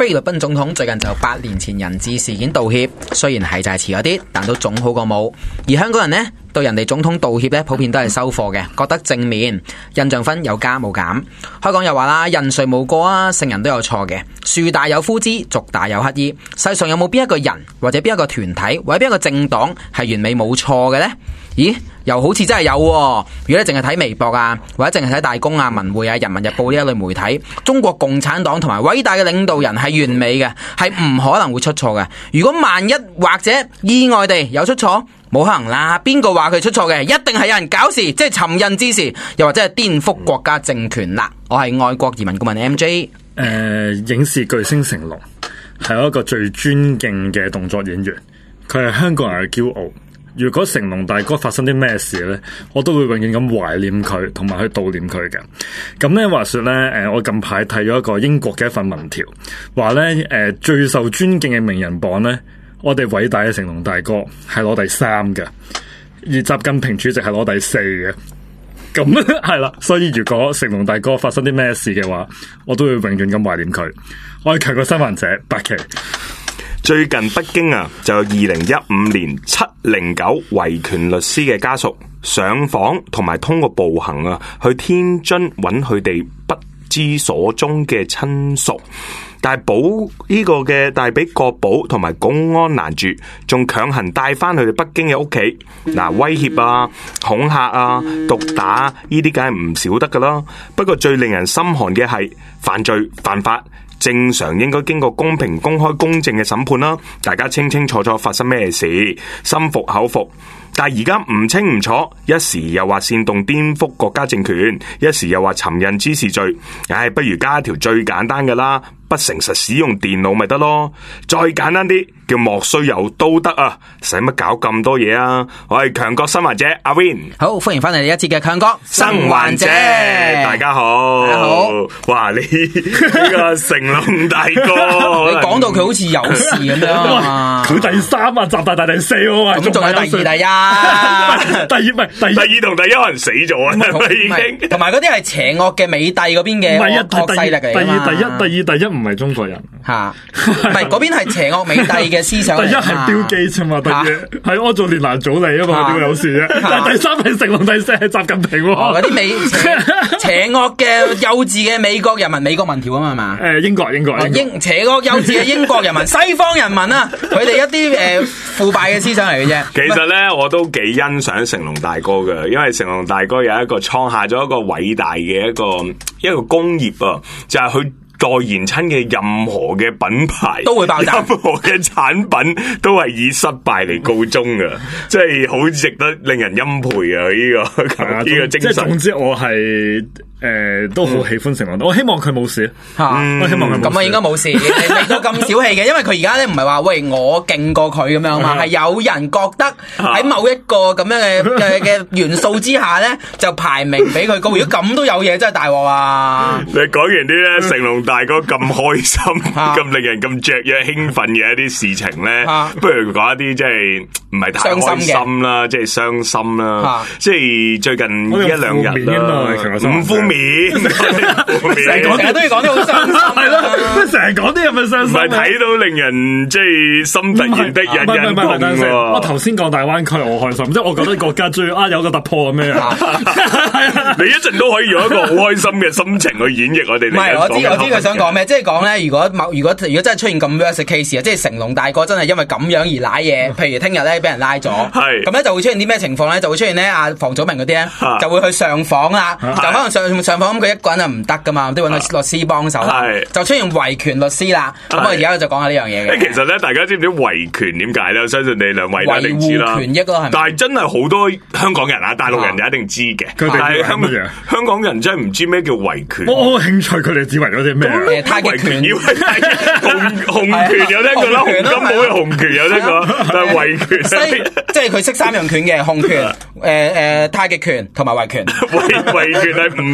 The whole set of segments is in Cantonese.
菲律賓總統最近就8年前人質事件道歉，雖然係就係遲咗啲，但都總好過冇。而香港人呢，對人哋總統道歉呢，普遍都係收貨嘅，覺得正面，印象分有加冇減。香港又話啦，人誰無過啊，聖人都有錯嘅，樹大有枯枝，族大有乞兒。世上有冇邊一個人或者邊一個團體或者邊一個政黨係完美冇錯嘅呢？咦，又好似真係有喎。如果你淨係睇微博啊，或者淨係睇大公啊、文匯啊、人民日報呢一類媒體，中國共產黨同埋偉大嘅領導人係完美嘅，係唔可能會出錯嘅。如果萬一或者意外地有出錯，冇可能啦。邊個話佢出錯嘅？一定係有人搞事，即係尋釁滋事，又或者係顛覆國家政權啦。我係愛國移民顧問 MJ。 影視巨星成龍係一個最尊敬嘅動作演員，佢係香港人嘅驕傲。如果成龍大哥發生啲咩事咧，我都會永遠咁懷念佢，同埋去悼念佢嘅。咁咧話說咧，我近排睇咗一個英國嘅一份民調，話咧最受尊敬嘅名人榜咧，我哋偉大嘅成龍大哥係攞第3嘅，而習近平主席係攞第4嘅。咁係啦，所以如果成龍大哥發生啲咩事嘅話，我都會永遠咁懷念佢。我係強國新聞者8期。 最近北京啊，就有2015年709維權律師嘅家屬上訪，同埋通過步行啊，去天津揾佢哋不知所蹤嘅親屬。但係俾國保同埋公安攔住，仲強行帶翻去北京嘅屋企。威脅啊、恐嚇啊、毒打呢啲梗係唔少得噶啦。不過最令人心寒嘅係犯罪犯法。正常應該經過公平、公開、公正嘅審判啦，大家清清楚楚發生咩事，心服口服。但係而家唔清唔楚，一時又話煽動顛覆國家政權，一時又話尋釁滋事罪。不如加一條最簡單嘅啦，不誠實使用電腦咪得咯。再簡單啲，叫莫須有都得啊，使乜搞咁多嘢啊？我係強國生還者阿 Win， 好歡迎翻嚟呢一節嘅強國生還者， 大家好，大家好。哇，呢個成龍大哥， 你講到佢好似有事咁樣啊？ 佢第3啊，習大大第4喎， 咁仲有第2、第1。 第2 同第1可能死咗啊，已經。 同埋嗰啲係邪惡嘅美帝嗰邊嘅惡勢力嚟啊嘛。 第一唔係中國人吓，唔係嗰邊係邪惡美帝嘅思想。 第1係標記啫嘛，第2係安祖列蘭祖利啊嘛，點會有事啫？但係第3係成龍，第4係習近平。 嗰啲邪惡嘅幼稚嘅美國人民，美國民調啊嘛，係嘛？ 英國邪惡幼稚嘅英國人民，西方人民啊，佢哋一啲腐敗嘅思想嚟嘅啫。 其實咧，我都幾欣賞成龍大哥嘅，因為成龍大哥有一個創下咗一個偉大嘅一個工業啊，就係佢代言親嘅任何嘅品牌都會爆炸， 任何嘅產品都係以失敗嚟告終嘅，即係好值得令人欽佩啊！呢個精神。即係總之，我係都好喜歡成龍，我希望佢冇事。我希望佢冇事。咁啊，應該冇事。你都咁小氣嘅，因為佢而家咧唔係話喂我勁過佢咁樣嘛，係有人覺得喺某一個咁樣嘅元素之下咧，就排名比佢高。如果咁都有嘢，真係大鑊啊！ 你講完啲咧，成龍大哥咁開心、咁令人咁雀躍、興奮嘅一啲事情咧，不如講一啲即係唔係太開心啦，即係傷心啦，即係最近1-2日啦，唔負面。 成日都要講啲好傷心，係咯， 成日講啲咁嘅傷心， 唔係睇到令人即係心突然的隱隱痛。 我頭先講大灣區我開心，即係我覺得國家終於有個突破咁樣。 你一陣都可以用一個好開心嘅心情去演繹我哋。 唔係，我知佢想講咩，即係講咧，如果真係出現咁樣嘅 case 啊，即係成龍大哥真係因為咁樣而瀨嘢，譬如聽日咧俾人拉咗，咁咧就會出現啲咩情況咧？就會出現咧房祖名嗰啲咧就會去上訪啦，就可能上訪咁佢一個人就唔得噶嘛，都揾個律師幫手啦，就出現維權律師啦。咁我而家就講下呢樣嘢嘅。 其實咧，大家知唔知維權點解咧？我相信你兩位一定知啦。維護權益咯，係咪？但係真係好多香港人啊，大陸人就一定知嘅。但係香港人真係唔知咩叫維權。 我好興趣佢哋指為咗啲咩？ 太極拳， 以為紅拳有聽過啦，紅金寶嘅紅拳有聽過，但係維權即係佢識3樣拳嘅，紅拳、太極拳同埋維權。 維權係唔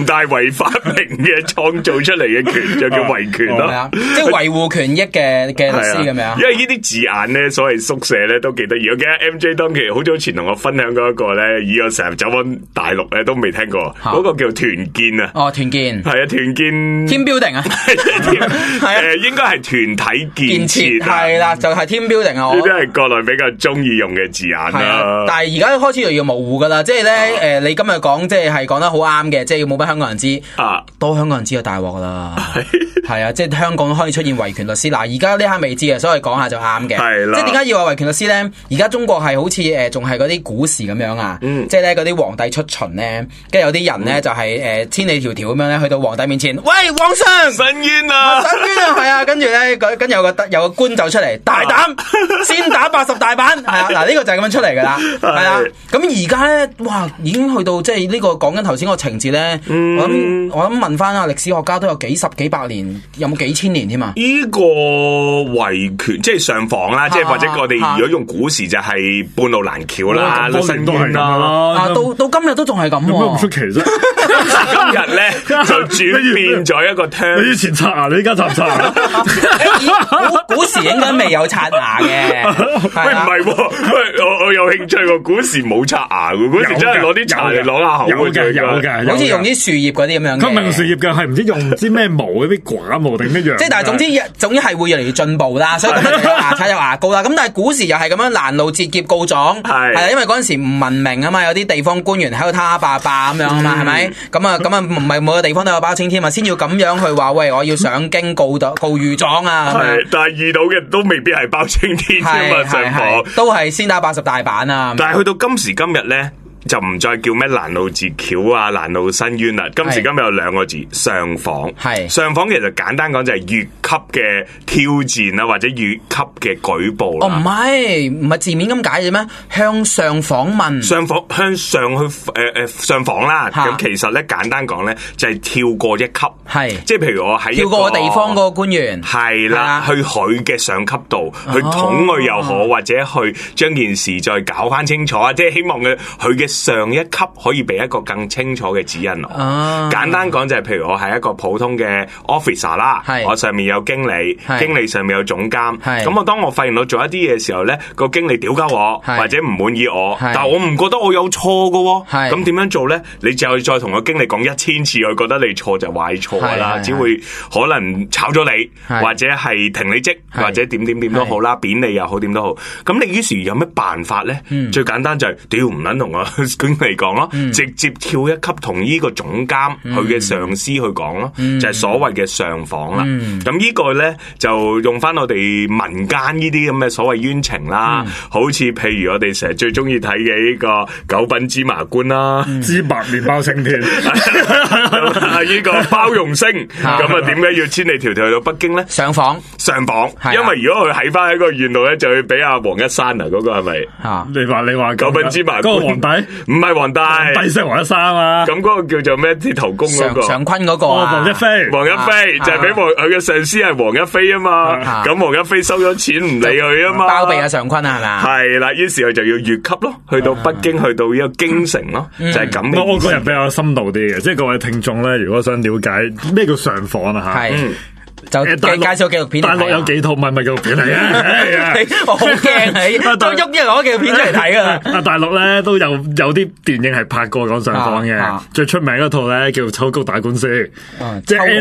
大維發明嘅創造出嚟嘅權就叫維權咯， 即係維護權益嘅律師咁樣。 因為呢啲字眼咧，所謂縮寫咧都幾得意。我記得 MJ 當期好早前同我分享過一個咧，以我成日走翻大陸咧都未聽過，嗰個叫團建啊。 哦，團建係啊，團建 team building 啊， 係應該係團體建設係啦，就係 team building 啊。 呢啲係國內比較中意用嘅字眼啦。但係而家開始又要模糊噶啦，即係咧你今日講即係講得好啱嘅，即係要冇俾香港人知，多香港人知就大鑊啦。係啊，即係香港可以出現維權律師。嗱，而家呢刻未知嘅，所以講下就啱嘅。係啦，即係點解要話維權律師咧？而家中國係好似仲係嗰啲古時咁樣啊，即係咧嗰啲皇帝出巡咧，跟住有啲人咧就係千里迢迢咁樣咧去到皇帝面前，喂，皇上， 申冤啊， 申冤啊，係啊，跟住咧跟住有個官走出嚟，大膽先打80大板，係啊，嗱呢個就係咁樣出嚟噶啦，係啦。咁而家咧，哇，已經去到即係呢個講緊頭先個情節咧，我諗問翻啊，歷史學家都有幾十幾百年，有冇幾千年添啊？ 呢個維權即係上訪啦，即係或者我哋如果用古時就係半路攔橋啦， 申冤啦， 到今日都仲係咁， 有咩咁出奇啫？ 今日咧就轉變咗一個 term。 你以前刷牙，你而家刷唔刷牙？ 古時應該未有刷牙嘅。 喂，唔係喎，我有興趣喎。古時冇刷牙嘅，古時真係攞啲茶嚟攞下口嘅， 有嘅， 好似用啲樹葉嗰啲咁樣。 佢唔係用樹葉嘅，係唔知用唔知咩毛嗰啲寡毛定乜樣。 即係但係總之係會越嚟越進步啦，所以今日就有牙刷有牙膏啦。咁但係古時又係咁樣攔路截劫告狀，係啊，因為嗰陣時唔文明啊嘛，有啲地方官員喺度蝦霸霸咁樣啊嘛，係咪？咁啊唔係每個地方都有包青天嘛，先要咁樣去話喂，我要上京告御狀啊。 係，但係遇到嘅都未必係包青天添嘛，上訪都係先打80大板啊。 但係去到今時今日咧，就唔再叫咩攔路截橋啊、攔路申冤啦。今時今日有兩個字，上訪。係上訪，其實簡單講就係越級嘅挑戰啦，或者越級嘅舉報啦。 哦，唔係字面咁解嘅咩？向上訪問， 向上去上訪啦。咁其實咧簡單講咧就係跳過一級，係即係譬如我喺跳過個地方嗰個官員， 係啦，去佢嘅上級度去捅佢又好，或者去將件事再搞翻清楚啊！即係希望佢嘅上一級可以俾一個更清楚嘅指引我。簡單講就係譬如我係一個普通嘅 officer 啦，我上面有經理，經理上面有總監。咁我當我發現我做一啲嘢嘅時候咧，個經理屌鳩我或者唔滿意我，但我唔覺得我有錯噶，咁點樣做咧？你就再同個經理講1000次，佢覺得你錯就話你錯噶啦，只會可能炒咗你，或者係停你職，或者點都好啦，貶你又好，點都好。咁你於是有咩辦法咧？最簡單就係屌唔撚同我經理講咯，直接跳一級同呢個總監佢嘅上司去講咯，就係所謂嘅上訪啦。咁呢個咧就用翻我哋民間呢啲咁嘅所謂冤情啦，好似譬如我哋成日最中意睇嘅呢個九品芝麻官啦， 芝麻麵包青天， 呢個包容星，咁啊點解要千里迢迢去到北京咧？上訪，因為如果佢喺翻喺個縣度咧，就要俾阿黃一山啊，嗰個係咪？你話九品芝麻官嗰個皇帝？唔係皇帝， 帝釋黃一山啊嘛。 咁嗰個叫做咩？鐵頭功嗰個上坤嗰個黃一飛， 黃一飛就係俾佢嘅上司係黃一飛啊嘛。咁黃一飛收咗錢唔理佢啊嘛， 包庇阿上坤啊係咪？ 係啦，於是佢就要越級咯，去到北京，去到呢個京城咯，就係咁。 我個人比較深度啲嘅，即係各位聽眾咧，如果想了解咩叫上訪啊吓。 就介紹紀錄片， 大陸有幾套唔係紀錄片嚟嘅， 我好驚你都喐一攞紀錄片出嚟睇噶啦。 大陸咧都有啲電影係拍過講上訪嘅，最出名嗰套咧叫《秋菊打官司》，即係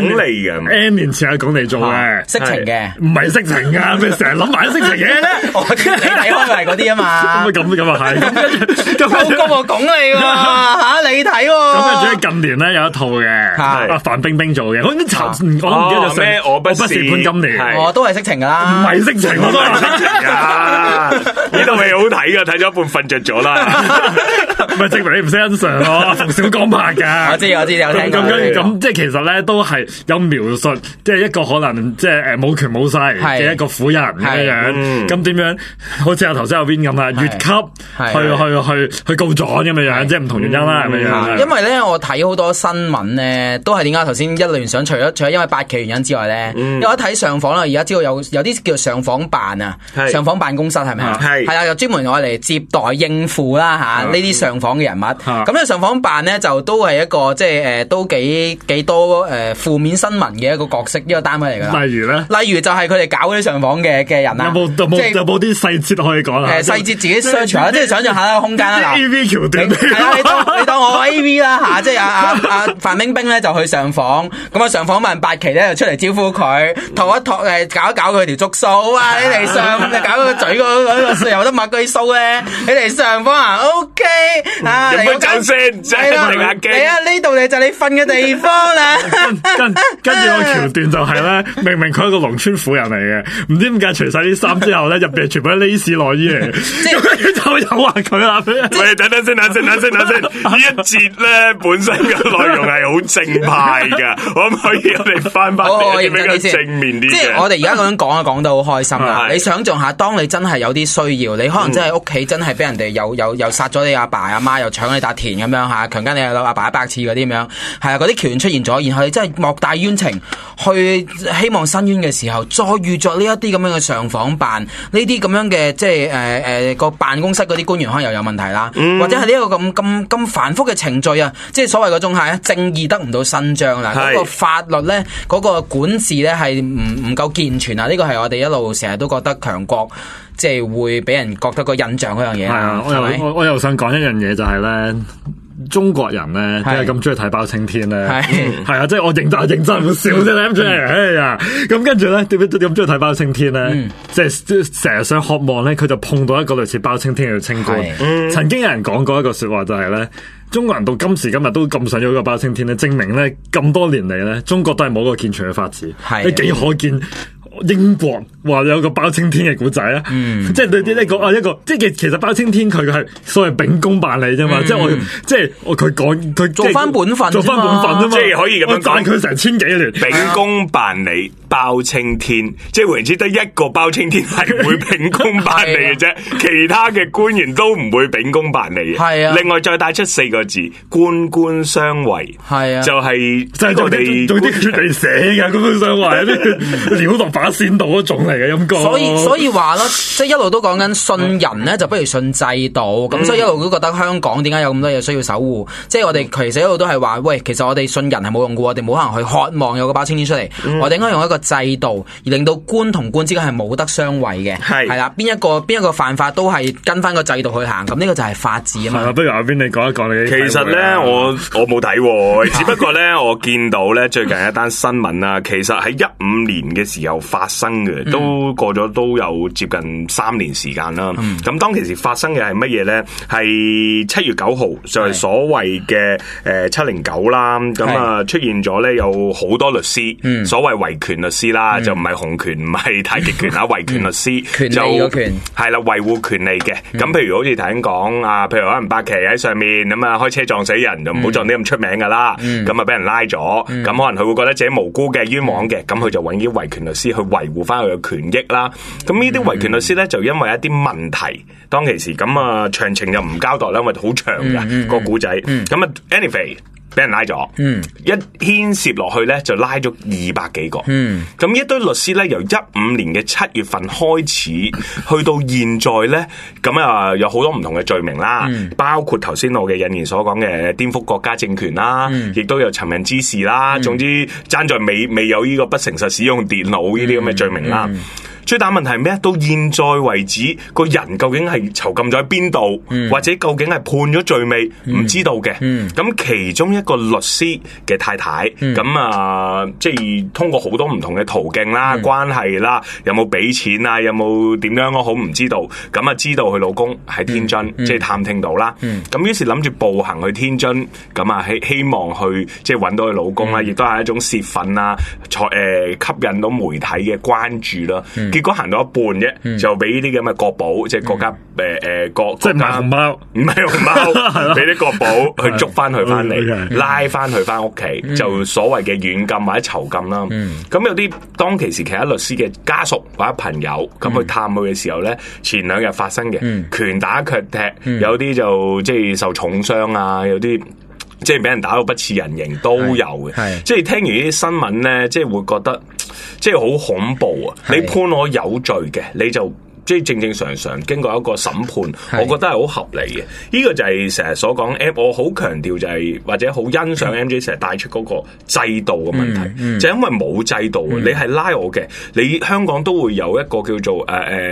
N 年前阿鞏俐做嘅， 色情嘅， 唔係色情噶，咩成日諗埋啲色情嘢咧？ 我知你睇開係嗰啲啊嘛， 咁啊係， 秋菊我鞏俐喎吓，你睇喎。 咁跟住近年咧有一套嘅，阿范冰冰做嘅，我唔記得咗咩。我不是潘金蓮， 我都係色情噶啦， 唔係色情，我都係色情啊！呢套戲好睇噶，睇咗一半瞓着咗啦， 咪證明你唔識欣賞咯。馮小剛拍噶， 我知有聽過。 咁即係其實咧都係有描述，即係一個可能即係冇權冇勢嘅一個婦人咁樣。咁點樣？好似頭先有邊咁啊，越級去告狀咁樣，即係唔同原因啦，咁樣。 因為咧，我睇好多新聞咧，都係點解頭先一聯想，除咗因為8期原因之外咧。 咧。因為我一睇上訪啦，而家知道有啲叫做上訪辦啊，上訪辦公室係咪啊？係啦，又專門攞嚟接待應付啦嚇呢啲上訪嘅人物。咁咧上訪辦咧就都係一個即係都幾多負面新聞嘅一個角色，一個單位嚟㗎。例如就係佢哋搞嗰啲上訪嘅人啦。有冇啲細節可以講啊？ 細節自己 search 啦，即係想象下個空間啦。 A V 橋段係啊，你當我 A V 啦嚇，即係阿范冰冰咧就去上訪，咁啊上訪問八期咧就出嚟招呼佢，托一托搞一搞佢條觸鬚啊！你嚟上搞個嘴嗰個有得抹嗰啲鬚咧，你嚟上訪啊 ？OK 啊， 有冇走先？ 係啦，嚟啊！呢度就你瞓嘅地方啦。 跟住個橋段就係咧，明明佢係個農村婦人嚟嘅，唔知點解除晒啲衫之後咧，入邊全部都係 lace 內衣嚟，即係就誘惑佢啦。 喂，等先，呢一節咧本身嘅內容係好正派噶，可唔可以我哋翻嚟比較正面啲？ 即係我哋而家咁樣講到好開心啦。你想象下，當你真係有啲需要，你可能真係屋企真係俾人哋又殺咗你阿爸阿媽，又搶你笪田咁樣嚇，強姦你阿爸100次嗰啲咁樣，係啊，嗰啲橋段出現咗，然後你真係莫大冤情，去希望申冤嘅時候，再遇着呢一啲咁樣嘅上訪辦，呢啲咁樣嘅即係個辦公室嗰啲官員可能又有問題啦，或者係呢一個咁繁複嘅程序啊，即係所謂嗰種係正義得唔到伸張啦，嗰個法律咧，嗰個管治咧係唔夠健全啊！呢個係我哋一路成日都覺得強國即係會俾人覺得個印象嗰樣嘢。係啊，我又想講一樣嘢就係咧。中國人咧，點解咁中意睇包青天咧？係啊，即係我認真唔笑啫，諗住哎呀，咁跟住咧，點解咁中意睇包青天咧？即係成日想渴望咧，佢就碰到一個類似包青天嘅清官。曾經有人講過一個說話，就係咧，中國人到今時今日都咁想要一個包青天咧，證明咧咁多年嚟咧，中國都係冇一個健全嘅法治，你幾可見？英國話有個包青天嘅古仔啊，即係對啲一個，即係其實包青天佢係所謂秉公辦理啫嘛，即係佢講佢做翻本分啫嘛， 即係可以咁樣講， 佢成千幾年秉公辦理包青天，即係換言之得一個包青天係唔會秉公辦理嘅啫，其他嘅官員都唔會秉公辦理嘅。係啊，另外再帶出4個字，官官相衛。係啊，就係我哋做啲血嚟寫嘅官官相衛，啲料落把線度嗰種嚟嘅陰公。 所以話啦，即係一路都講緊信人咧，就不如信制度。咁所以一路都覺得香港點解有咁多嘢需要守護？即係我哋其實一路都係話，喂，其實我哋信人係冇用嘅，我哋冇可能去渴望有個包青天出嚟。我哋應該用一個制度，而令到官同官之間係冇得相違嘅。係啦，邊一個犯法都係跟翻個制度去行。咁呢個就係法治啊嘛。 係啊，不如阿邊你講一講你。 其實咧，我冇睇，只不過咧，我見到咧最近一單新聞啊，其實喺15年嘅時候發生嘅，都過咗都有接近3年時間啦。咁當其時發生嘅係乜嘢咧？係7月9號，就係所謂嘅709啦。咁啊出現咗咧有好多律師，所謂維權律師啦，就唔係洪拳，唔係太極拳啊，維權律師就係啦，維護權利嘅。咁譬如好似頭先講啊，譬如可能八旗喺上面咁啊，開車撞死人，就唔好撞啲咁出名噶啦。咁啊俾人拉咗，咁可能佢會覺得自己無辜嘅、冤枉嘅，咁佢就揾啲維權律師去維護翻佢嘅權益啦。咁呢啲維權律師咧就因為一啲問題，當其時咁啊詳情又唔交代啦，因為好長㗎個古仔。咁啊 anyway。俾人拉咗，一牽涉落去咧就拉咗200幾個，咁一堆律師咧由15年嘅7月份開始，去到現在咧，咁啊有好多唔同嘅罪名啦，包括頭先我嘅引言所講嘅顛覆國家政權啦，亦都有尋釁滋事啦，總之爭在未有呢個不誠實使用電腦呢啲咁嘅罪名啦。最大問題係咩？到現在為止，個人究竟係囚禁咗喺邊度，或者究竟係判咗罪未？唔知道嘅。咁其中一個律師嘅太太，咁即係通過好多唔同嘅途徑啦、關係啦，有冇俾錢啊？有冇點樣？我好唔知道。咁啊，知道佢老公喺天津，即係探聽到啦。咁於是諗住步行去天津，咁啊希望去即係揾到佢老公啦，亦都係一種泄憤啦，吸引到媒體嘅關注啦。結果行到一半啫，就俾呢啲咁嘅國保，即係國家即係唔係紅包， 唔係紅包，俾啲國保去捉翻佢翻嚟，拉翻佢翻屋企，就所謂嘅軟禁或者囚禁啦。咁有啲當其時其他律師嘅家屬或者朋友咁去探佢嘅時候咧，前2日發生嘅拳打腳踢，有啲就即係受重傷啊，有啲即係俾人打到不似人形都有嘅。即係聽完呢啲新聞咧，即係會覺得即係好恐怖啊！你判我有罪嘅，你就即係正正常常經過一個審判，我覺得係好合理嘅。呢個就係成日所講，我好強調就係或者好欣賞 MJ 成日帶出嗰個制度嘅問題，就因為冇制度，你係拉我嘅，你香港都會有一個叫做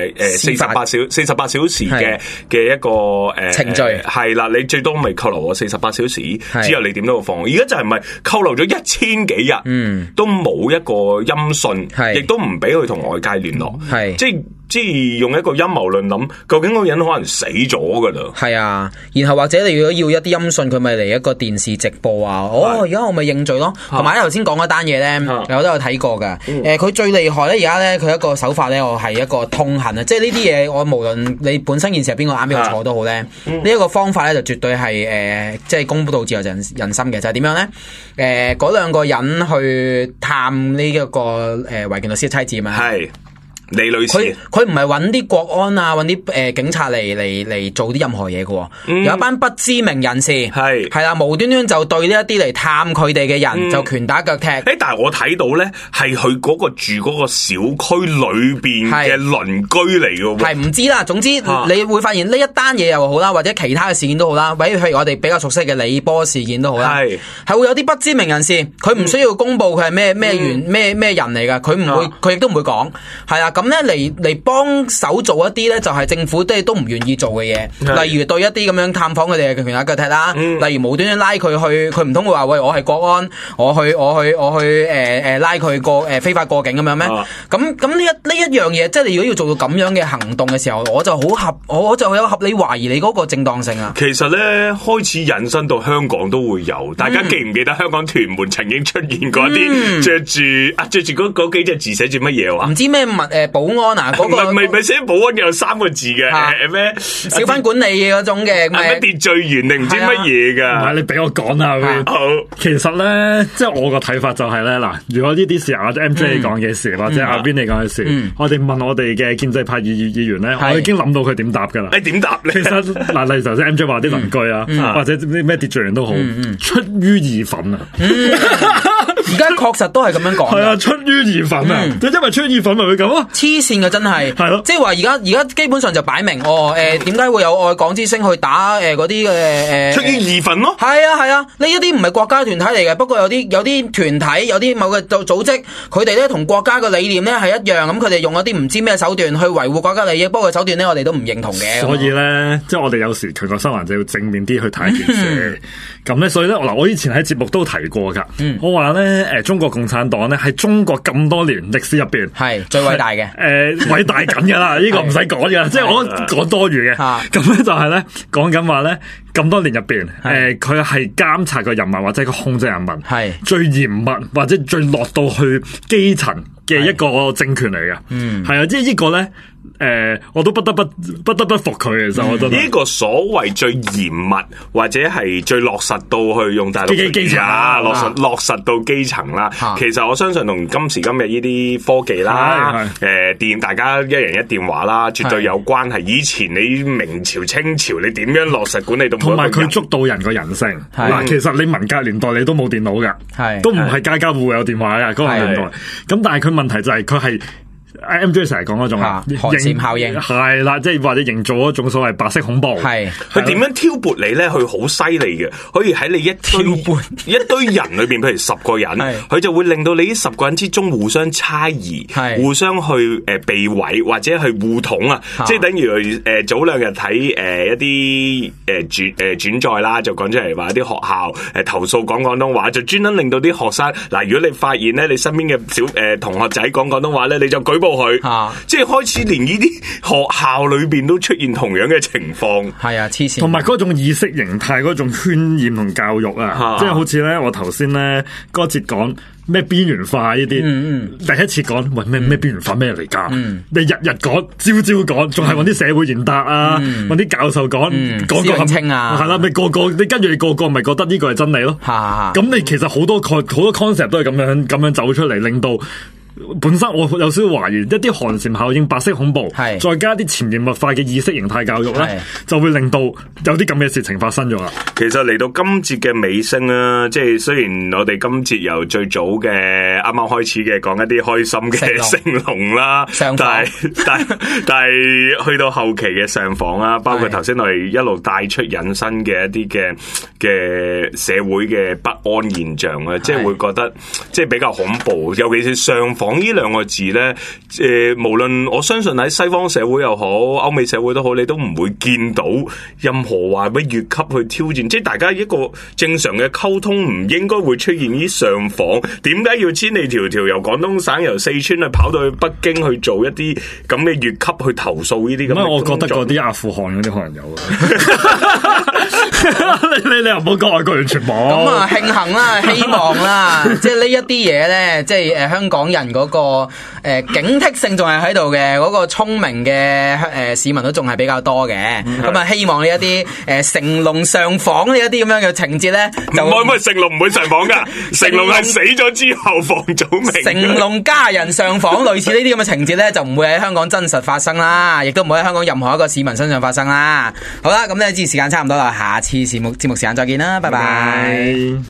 48小時嘅一個程序， 係啦，你最多咪扣留我48小時，之後你點都要放。而家就係咪扣留咗1000幾日，都冇一個音訊，亦都唔俾佢同外界聯絡，即係用一個陰謀論諗，究竟嗰個人可能死咗噶啦。 係啊，然後或者你如果要一啲音訊，佢咪嚟一個電視直播啊。而家我咪認罪咯。同埋頭先講嗰單嘢咧，我都有睇過噶。佢最厲害咧，而家咧佢一個手法咧，我係一個痛恨啊。即係呢啲嘢，我無論你本身件事係邊個啱邊個錯都好咧，呢一個方法咧就絕對係即係公道自由人心嘅。就係點樣咧？嗰兩個人去探呢一個維權律師嘅妻子嘛。係。 李女士， 佢唔係揾啲國安啊，揾啲警察嚟做啲任何嘢嘅，有一班不知名人士係啦，無端端就對呢一啲嚟探佢哋嘅人就拳打腳踢。 但係我睇到咧係佢嗰個住嗰個小區裏邊嘅鄰居嚟嘅喎， 係唔知啦。總之你會發現呢一單嘢又好啦，或者其他嘅事件都好啦，譬如我哋比較熟悉嘅李波事件都好啦，係會有啲不知名人士，佢唔需要公布佢係咩人嚟噶，佢唔會，佢亦都唔會講，係啊。咁咧嚟幫手做一啲咧，就係政府都唔願意做嘅嘢，例如對一啲咁樣探訪佢哋嘅拳打腳踢啦，例如無端端拉佢去，佢唔通會話喂，我係國安，我去拉佢過非法過境咁樣咩？咁呢一樣嘢，即係你如果要做到咁樣嘅行動嘅時候，我就有合理懷疑你嗰個正當性啊。 其實咧開始引申到香港都會有，大家記唔記得香港屯門曾經出現過一啲着住嗰幾隻字寫住乜嘢話？ 唔知咩保安啊，嗰個咪寫保安有3個字嘅咩？ 小販管理嗰種嘅咩秩序員定唔知乜嘢㗎？ 唔係，你俾我講下佢。好，其實咧，即係我個睇法就係咧，嗱，如果呢啲事或者 MJ 你講嘅事，或者阿邊你講嘅事，我哋問我哋嘅建制派議員咧，我已經諗到佢點答㗎啦。 你點答咧？ 其實嗱，例如頭先 MJ 話啲鄰居啊，或者啲咩秩序員都好，出於義憤啊。 而家確實都係咁樣講。 係啊，出於義憤啊，就因為出於義憤咪會咁咯。 黐線嘅真係， 係咯， 即係話而家基本上就擺明點解會有愛港之聲去打嗰啲嘅出於義憤咯。 係啊，呢一啲唔係國家團體嚟嘅，不過有啲團體有啲某個組織，佢哋咧同國家嘅理念咧係一樣，咁佢哋用一啲唔知咩手段去維護國家利益，不過手段咧我哋都唔認同嘅。 所以咧，即係我哋有時佢個新聞就要正面啲去睇件事。咁咧，所以咧，我以前喺節目都提過㗎。我話咧，中國共產黨咧係中國咁多年歷史入邊係最偉大嘅。 偉大緊㗎啦，呢個唔使講㗎，即係我講多餘嘅。咁咧就係咧講緊話咧，咁多年入邊，佢係監察個人民或者佢控制人民係最嚴密或者最落到去基層嘅一個政權嚟嘅。係啊，即係呢個咧。我都不得不服佢，其實我覺得呢個所謂最嚴密或者係最落實到去用大陸基層啊， 落實到基層啦。其實我相信同今時今日呢啲科技啦，大家一人一電話啦，絕對有關係。以前你明朝清朝你點樣落實管理到同埋佢捉到人個人性嗱，其實你文革年代你都冇電腦㗎，都唔係家家戶戶有電話㗎嗰個年代。咁但係佢問題就係佢係。MJ 成日講嗰種寒蟬效應係啦，即係或者營造一種所謂白色恐怖。 係佢點樣挑撥你咧？佢好犀利嘅，可以喺你一堆人裏邊，譬如10個人，佢就會令到你呢10個人之中互相猜疑，互相去避諱或者去互捅啊！即係等於早2日睇一啲轉載啦，就講出嚟話啲學校投訴講廣東話，就專登令到啲學生嗱，如果你發現咧你身邊嘅同學仔講廣東話咧，你就舉報佢，即係開始連呢啲學校裏邊都出現同樣嘅情況。 係啊，黐線，同埋嗰種意識形態嗰種渲染同教育啊，即係好似咧我頭先咧嗰節講咩邊緣化呢啲，第一次講喂咩邊緣化咩嚟噶？你日日講，朝講，仲係揾啲社會賢達啊，揾啲教授講個清啊， 係啦，咪個你跟住你個咪覺得呢個係真理咯。咁你其實好多 concept 都係咁樣走出嚟，令到本身我有少少懷疑，一啲寒蟬效應、白色恐怖， 係再加啲潛移默化嘅意識形態教育係咧，就會令到有啲咁嘅事情發生咗啦。 其實嚟到今節嘅尾聲啦，即係雖然我哋今節由最早嘅啱啱開始嘅講一啲開心嘅成龍啦，但係去到後期嘅上訪啦，包括頭先我哋一路帶出引申嘅一啲嘅社會嘅不安現象啊，即係會覺得即係比較恐怖，尤其是上訪呢兩個字咧，無論我相信喺西方社會又好，歐美社會都好，你都唔會見到任何話咩越級去挑戰，即係大家一個正常嘅溝通唔應該會出現呢上訪，點解要千里迢迢由廣東省由四川去跑到去北京去做一啲咁嘅越級去投訴呢啲咁嘅工作？ 我覺得嗰啲阿富汗嗰啲可能有你又唔好講外國完全冇。 咁啊，慶幸啦，希望啦，即係呢一啲嘢咧，即係香港人嗰個警惕性仲係喺度嘅，嗰個聰明嘅市民都仲係比較多嘅。咁啊，希望呢一啲成龍上訪呢一啲咁樣嘅情節咧，就唔係成龍唔會上訪噶，成龍係死咗之後房祖名。 成龍家人上訪類似呢啲咁嘅情節咧，就唔會喺香港真實發生啦，亦都唔會喺香港任何一個市民身上發生啦。好啦，咁呢節時間差唔多啦，下次節目時間再見啦，拜拜。